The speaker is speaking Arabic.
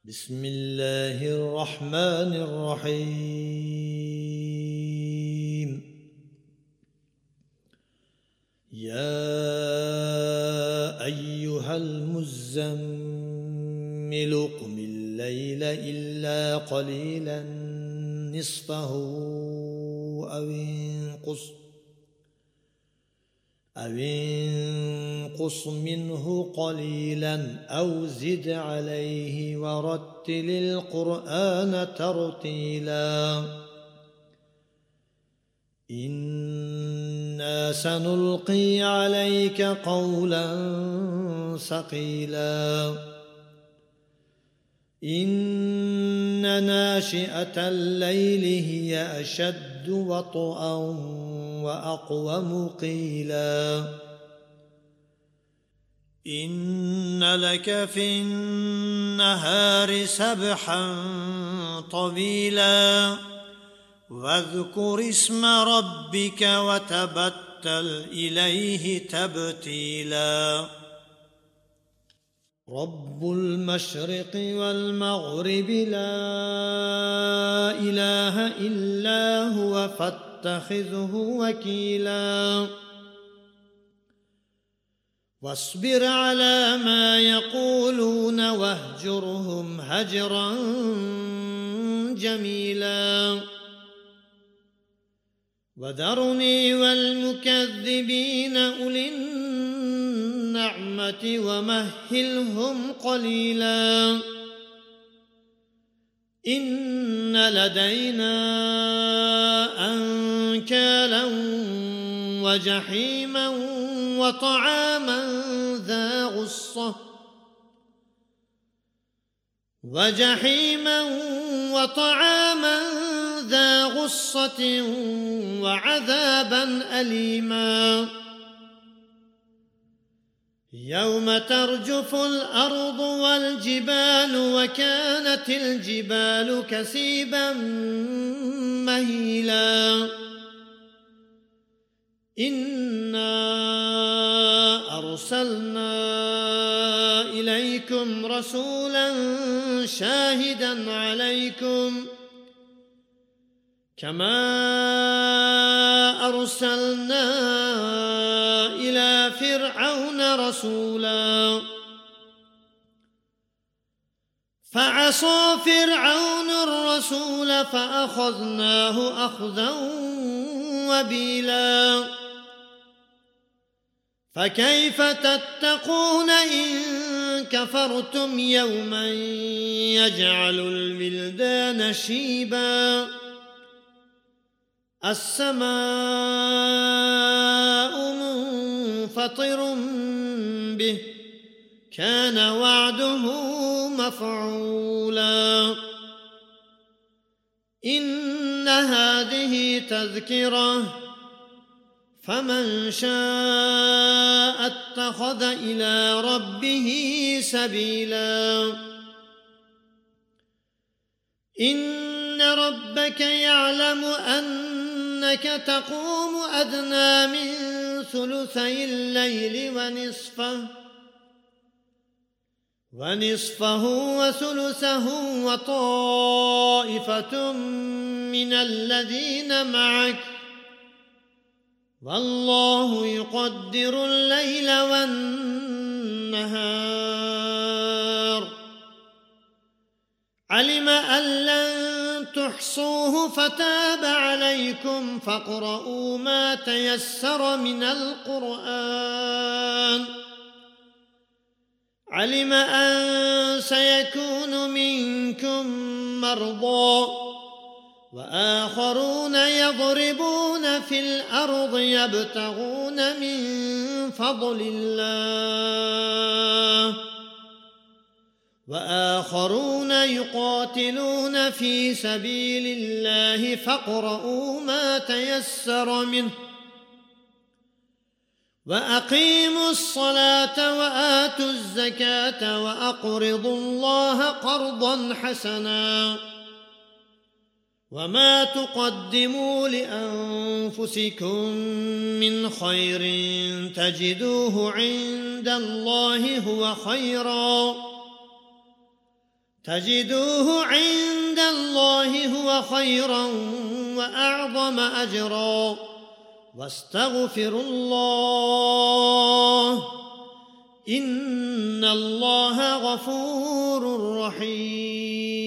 بسم الله الرحمن الرحيم. يا أيها المزمل قم الليل إلا قليلا نصفه أو انقص منه قليلا أو زد عليه ورتل القرآن ترتيلا. إنا سنلقي عليك قولا ثقيلا. إن ناشئة الليل هي أشد وطئا وأقوم قيلا. إن لك في النهار سبحا طويلا واذكر اسم ربك وتبتل إليه تبتيلا. رب المشرق والمغرب لا إله إلا هو فاتخذه وكيلا. واصبر على ما يقولون واهجرهم هجرا جميلا. وذرني والمكذبين أولي النعمة ومهلهم قليلا. إن لدينا أنكالا وجحيما وطعاما ذا غصة وعذابا أليما. يوم ترجف الأرض والجبال وكانت الجبال كثيبا مهيلا. إنا أرسلنا إليكم رسولا شاهدا عليكم كما أرسلنا إلى فرعون رسولا. فعصى فرعون الرسول فأخذناه أخذا وبيلا. فكيف تتقون إن كفرتم يوما يجعل الولدان شيبا. السماء منفطر به كان وعده مفعولا. إن هذه تذكرة فمن شاء اتخذ إلى ربه سبيلا. إن ربك يعلم أنك تقوم أدنى من ثلثي الليل ونصفه وثلثه وطائفة من الذين معك والله يقدر الليل والنهار. علم أن لن تحصوه فتاب عليكم فاقرؤوا ما تيسر من القرآن. علم أن سيكون منكم مرضى وآخرون يضربون في الأرض يبتغون من فضل الله وآخرون يقاتلون في سبيل الله فاقرؤوا ما تيسر منه. وأقيموا الصلاة وآتوا الزكاة وأقرضوا الله قرضا حسنا. وما تقدموا لأنفسكم من خير تجدوه عند الله هو خيرا تجدوه عند الله هو خيرا وأعظم أجرا واستغفروا الله إن الله غفور رحيم.